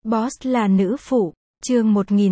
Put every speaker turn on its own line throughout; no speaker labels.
Boss là nữ phụ, chương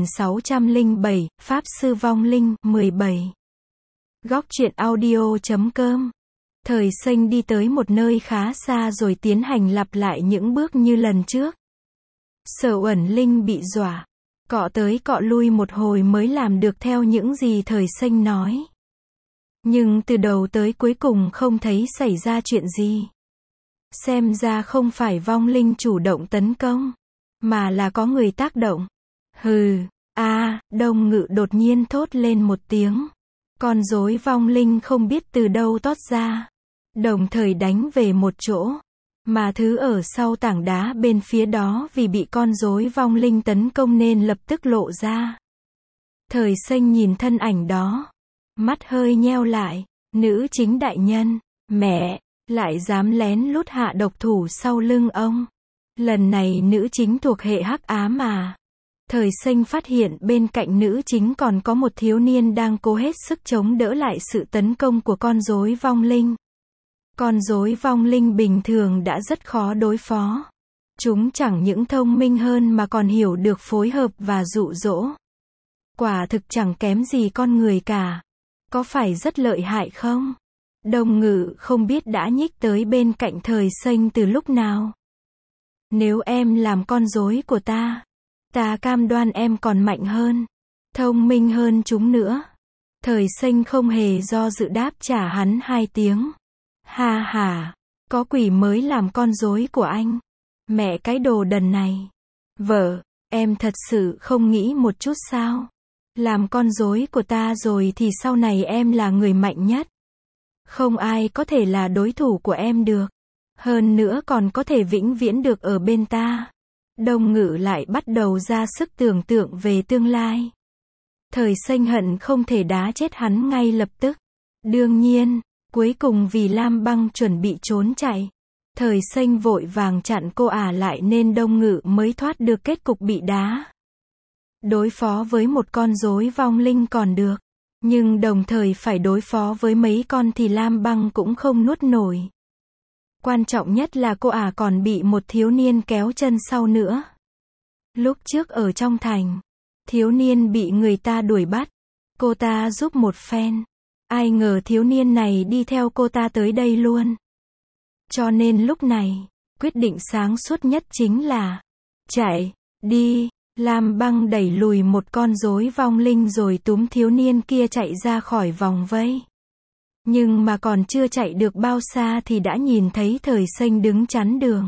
1607, Pháp Sư Vong Linh, 17. Góc truyện audio.com. Thời Xanh đi tới một nơi khá xa rồi tiến hành lặp lại những bước như lần trước. Sở Uẩn Linh bị dọa, cọ tới cọ lui một hồi mới làm được theo những gì Thời Xanh nói. Nhưng từ đầu tới cuối cùng không thấy xảy ra chuyện gì. Xem ra không phải vong linh chủ động tấn công, mà là có người tác động. Hừ, Đông Ngự đột nhiên thốt lên một tiếng. Con rối vong linh không biết từ đâu tót ra, đồng thời đánh về một chỗ, mà thứ ở sau tảng đá bên phía đó vì bị con rối vong linh tấn công nên lập tức lộ ra. Thời Xanh nhìn thân ảnh đó, mắt hơi nheo lại. Nữ chính đại nhân, mẹ, lại dám lén lút hạ độc thủ sau lưng ông. Lần này nữ chính thuộc hệ hắc ám à? Thời Xanh phát hiện bên cạnh nữ chính còn có một thiếu niên đang cố hết sức chống đỡ lại sự tấn công của con rối vong linh. Con rối vong linh bình thường đã rất khó đối phó. Chúng chẳng những thông minh hơn mà còn hiểu được phối hợp và dụ dỗ. Quả thực chẳng kém gì con người cả. Có phải rất lợi hại không? Đông Ngự không biết đã nhích tới bên cạnh Thời Xanh từ lúc nào. Nếu em làm con rối của ta cam đoan em còn mạnh hơn, thông minh hơn chúng nữa. Thời Xanh không hề do dự đáp trả hắn 2 tiếng. Ha ha, có quỷ mới làm con rối của anh. Mẹ cái đồ đần này. Vợ, em thật sự không nghĩ một chút sao? Làm con rối của ta rồi thì sau này em là người mạnh nhất. Không ai có thể là đối thủ của em được. Hơn nữa còn có thể vĩnh viễn được ở bên ta. Đông Ngự lại bắt đầu ra sức tưởng tượng về tương lai. Thời Xanh hận không thể đá chết hắn ngay lập tức. Đương nhiên, cuối cùng vì Lam Băng chuẩn bị trốn chạy, Thời Xanh vội vàng chặn cô lại nên Đông Ngự mới thoát được kết cục bị đá. Đối phó với một con rối vong linh còn được, nhưng đồng thời phải đối phó với mấy con thì Lam Băng cũng không nuốt nổi. Quan trọng nhất là cô còn bị một thiếu niên kéo chân sau nữa. Lúc trước ở trong thành, thiếu niên bị người ta đuổi bắt, cô ta giúp một phen. Ai ngờ thiếu niên này đi theo cô ta tới đây luôn. Cho nên lúc này, quyết định sáng suốt nhất chính là chạy đi. Lam Băng đẩy lùi một con rối vong linh rồi túm thiếu niên kia chạy ra khỏi vòng vây. Nhưng mà còn chưa chạy được bao xa thì đã nhìn thấy Thời Xanh đứng chắn đường.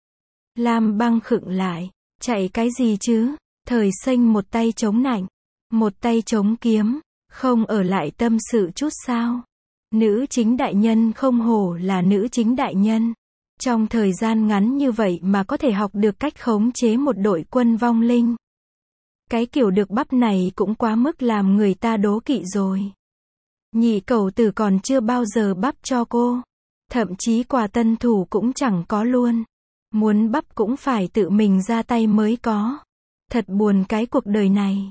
Lam Băng khựng lại. Chạy cái gì chứ? Thời Xanh một tay chống nạnh, một tay chống kiếm. Không ở lại tâm sự chút sao? Nữ chính đại nhân không hổ là nữ chính đại nhân. Trong thời gian ngắn như vậy mà có thể học được cách khống chế một đội quân vong linh. Cái kiểu được bắp này cũng quá mức làm người ta đố kỵ rồi. Nhị cẩu tử còn chưa bao giờ bắp cho cô. Thậm chí quà tân thủ cũng chẳng có luôn. Muốn bắp cũng phải tự mình ra tay mới có. Thật buồn cái cuộc đời này.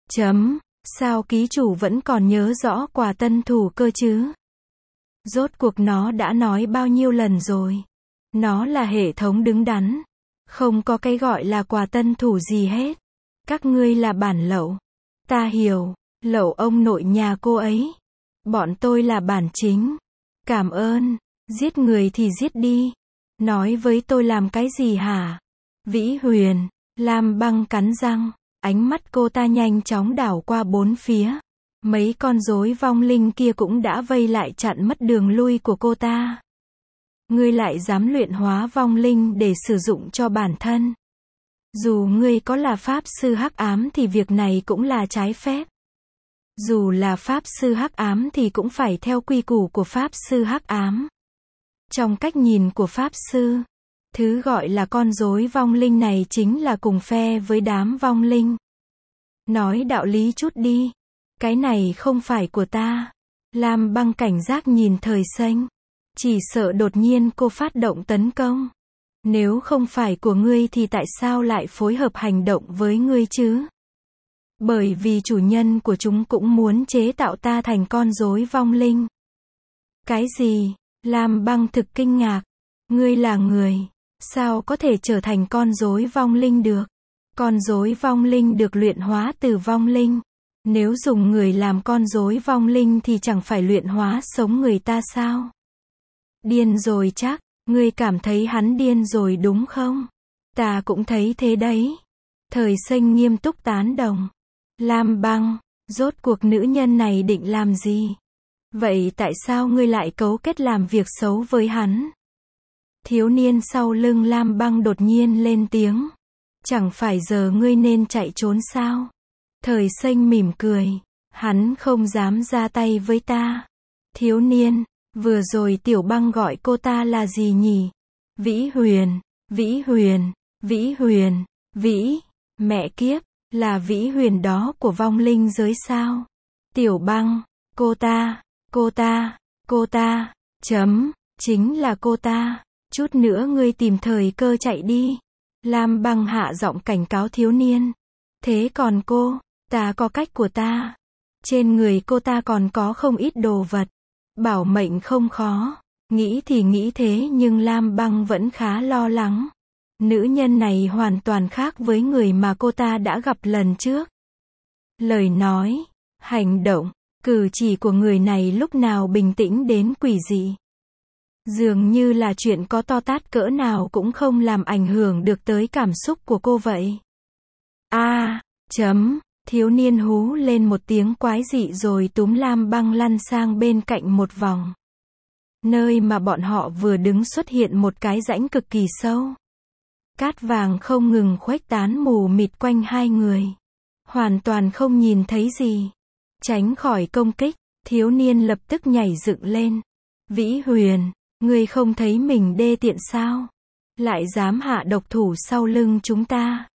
Sao ký chủ vẫn còn nhớ rõ quà tân thủ cơ chứ? Rốt cuộc nó đã nói bao nhiêu lần rồi. Nó là hệ thống đứng đắn. Không có cái gọi là quà tân thủ gì hết. Các ngươi là bản lậu. Ta hiểu, lậu ông nội nhà cô ấy. Bọn tôi là bản chính. Cảm ơn. Giết người thì giết đi. Nói với tôi làm cái gì hả? Vĩ Huyền. Lam Băng cắn răng. Ánh mắt cô ta nhanh chóng đảo qua bốn phía. Mấy con rối vong linh kia cũng đã vây lại chặn mất đường lui của cô ta. Ngươi lại dám luyện hóa vong linh để sử dụng cho bản thân. Dù ngươi có là pháp sư hắc ám thì việc này cũng là trái phép. Dù là pháp sư hắc ám thì cũng phải theo quy củ của pháp sư hắc ám. Trong cách nhìn của pháp sư, thứ gọi là con rối vong linh này chính là cùng phe với đám vong linh. Nói đạo lý chút đi. Cái này không phải của ta. Lam Băng cảnh giác nhìn Thời Xanh. Chỉ sợ đột nhiên cô phát động tấn công. Nếu không phải của ngươi thì tại sao lại phối hợp hành động với ngươi chứ? Bởi vì chủ nhân của chúng cũng muốn chế tạo ta thành con rối vong linh. Cái gì? Lam Băng thực kinh ngạc. Ngươi là người, sao có thể trở thành con rối vong linh được? Con rối vong linh được luyện hóa từ vong linh. Nếu dùng người làm con rối vong linh thì chẳng phải luyện hóa sống người ta sao? Điên rồi chắc, ngươi cảm thấy hắn điên rồi đúng không? Ta cũng thấy thế đấy. Thời Xanh nghiêm túc tán đồng. Lam Băng, rốt cuộc nữ nhân này định làm gì? Vậy tại sao ngươi lại cấu kết làm việc xấu với hắn? Thiếu niên sau lưng Lam Băng đột nhiên lên tiếng. Chẳng phải giờ ngươi nên chạy trốn sao? Thời Xanh mỉm cười. Hắn không dám ra tay với ta. Thiếu niên, vừa rồi Tiểu Băng gọi cô ta là gì nhỉ? Vĩ Huyền, Vĩ Huyền, Vĩ Huyền, Vĩ, mẹ kiếp, là Vĩ Huyền đó của vong linh giới sao? Tiểu Băng, cô ta, chính là cô ta. Chút nữa ngươi tìm thời cơ chạy đi. Lam Băng hạ giọng cảnh cáo thiếu niên. Thế còn cô, ta có cách của ta. Trên người cô ta còn có không ít đồ vật. Bảo mệnh không khó. Nghĩ thì nghĩ thế nhưng Lam Băng vẫn khá lo lắng. Nữ nhân này hoàn toàn khác với người mà cô ta đã gặp lần trước. Lời nói, hành động, cử chỉ của người này lúc nào bình tĩnh đến quỷ dị. Dường như là chuyện có to tát cỡ nào cũng không làm ảnh hưởng được tới cảm xúc của cô vậy. Thiếu niên hú lên một tiếng quái dị rồi túm Lam Băng lăn sang bên cạnh một vòng. Nơi mà bọn họ vừa đứng xuất hiện một cái rãnh cực kỳ sâu. Cát vàng không ngừng khuếch tán mù mịt quanh hai người. Hoàn toàn không nhìn thấy gì. Tránh khỏi công kích, thiếu niên lập tức nhảy dựng lên. Vĩ Huyền, ngươi không thấy mình đê tiện sao? Lại dám hạ độc thủ sau lưng chúng ta.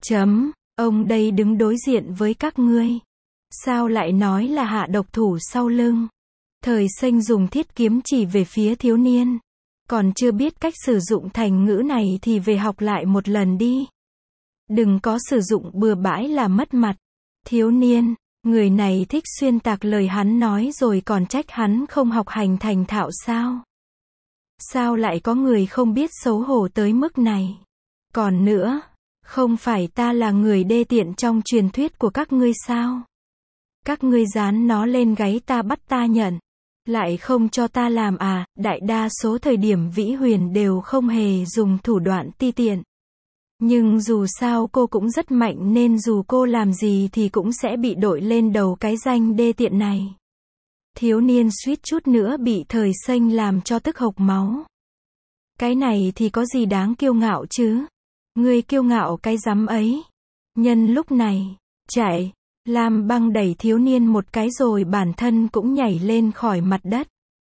Ông đây đứng đối diện với các ngươi. Sao lại nói là hạ độc thủ sau lưng? Thời Xanh dùng thiết kiếm chỉ về phía thiếu niên. Còn chưa biết cách sử dụng thành ngữ này thì về học lại một lần đi. Đừng có sử dụng bừa bãi là mất mặt. Thiếu niên, người này thích xuyên tạc lời hắn nói rồi còn trách hắn không học hành thành thạo sao? Sao lại có người không biết xấu hổ tới mức này? Còn nữa, không phải ta là người đê tiện trong truyền thuyết của các ngươi sao? Các ngươi dán nó lên gáy ta bắt ta nhận. Lại không cho ta làm à? Đại đa số thời điểm Vĩ Huyền đều không hề dùng thủ đoạn ti tiện. Nhưng dù sao cô cũng rất mạnh nên dù cô làm gì thì cũng sẽ bị đội lên đầu cái danh đê tiện này. Thiếu niên suýt chút nữa bị Thời Xanh làm cho tức hộc máu. Cái này thì có gì đáng kiêu ngạo chứ? Ngươi kiêu ngạo cái rắm ấy. Nhân lúc này, chạy. Lam Băng đẩy thiếu niên một cái rồi bản thân cũng nhảy lên khỏi mặt đất.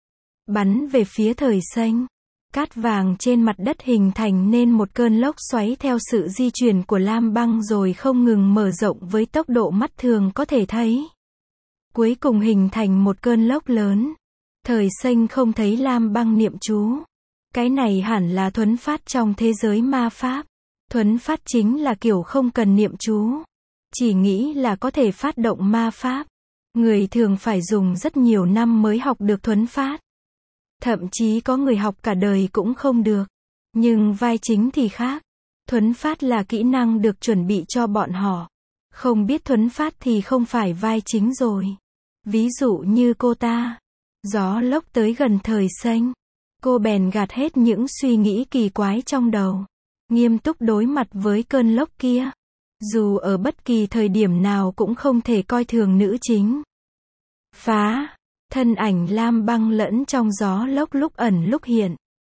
Bắn về phía Thời Xanh. Cát vàng trên mặt đất hình thành nên một cơn lốc xoáy theo sự di chuyển của Lam Băng rồi không ngừng mở rộng với tốc độ mắt thường có thể thấy. Cuối cùng hình thành một cơn lốc lớn. Thời Xanh không thấy Lam Băng niệm chú. Cái này hẳn là thuấn phát trong thế giới ma pháp. Thuấn phát chính là kiểu không cần niệm chú. Chỉ nghĩ là có thể phát động ma pháp. Người thường phải dùng rất nhiều năm mới học được thuấn phát. Thậm chí có người học cả đời cũng không được. Nhưng vai chính thì khác. Thuấn phát là kỹ năng được chuẩn bị cho bọn họ. Không biết thuấn phát thì không phải vai chính rồi. Ví dụ như cô ta. Gió lốc tới gần Thời Xanh. Cô bèn gạt hết những suy nghĩ kỳ quái trong đầu. Nghiêm túc đối mặt với cơn lốc kia. Dù ở bất kỳ thời điểm nào cũng không thể coi thường nữ chính. Phá. Thân ảnh Lam Băng lẫn trong gió lốc lúc ẩn lúc hiện.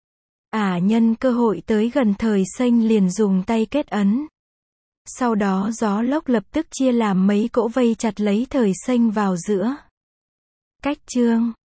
Nhân cơ hội tới gần Thời Xanh liền dùng tay kết ấn. Sau đó gió lốc lập tức chia làm mấy cỗ vây chặt lấy Thời Xanh vào giữa. Cách chương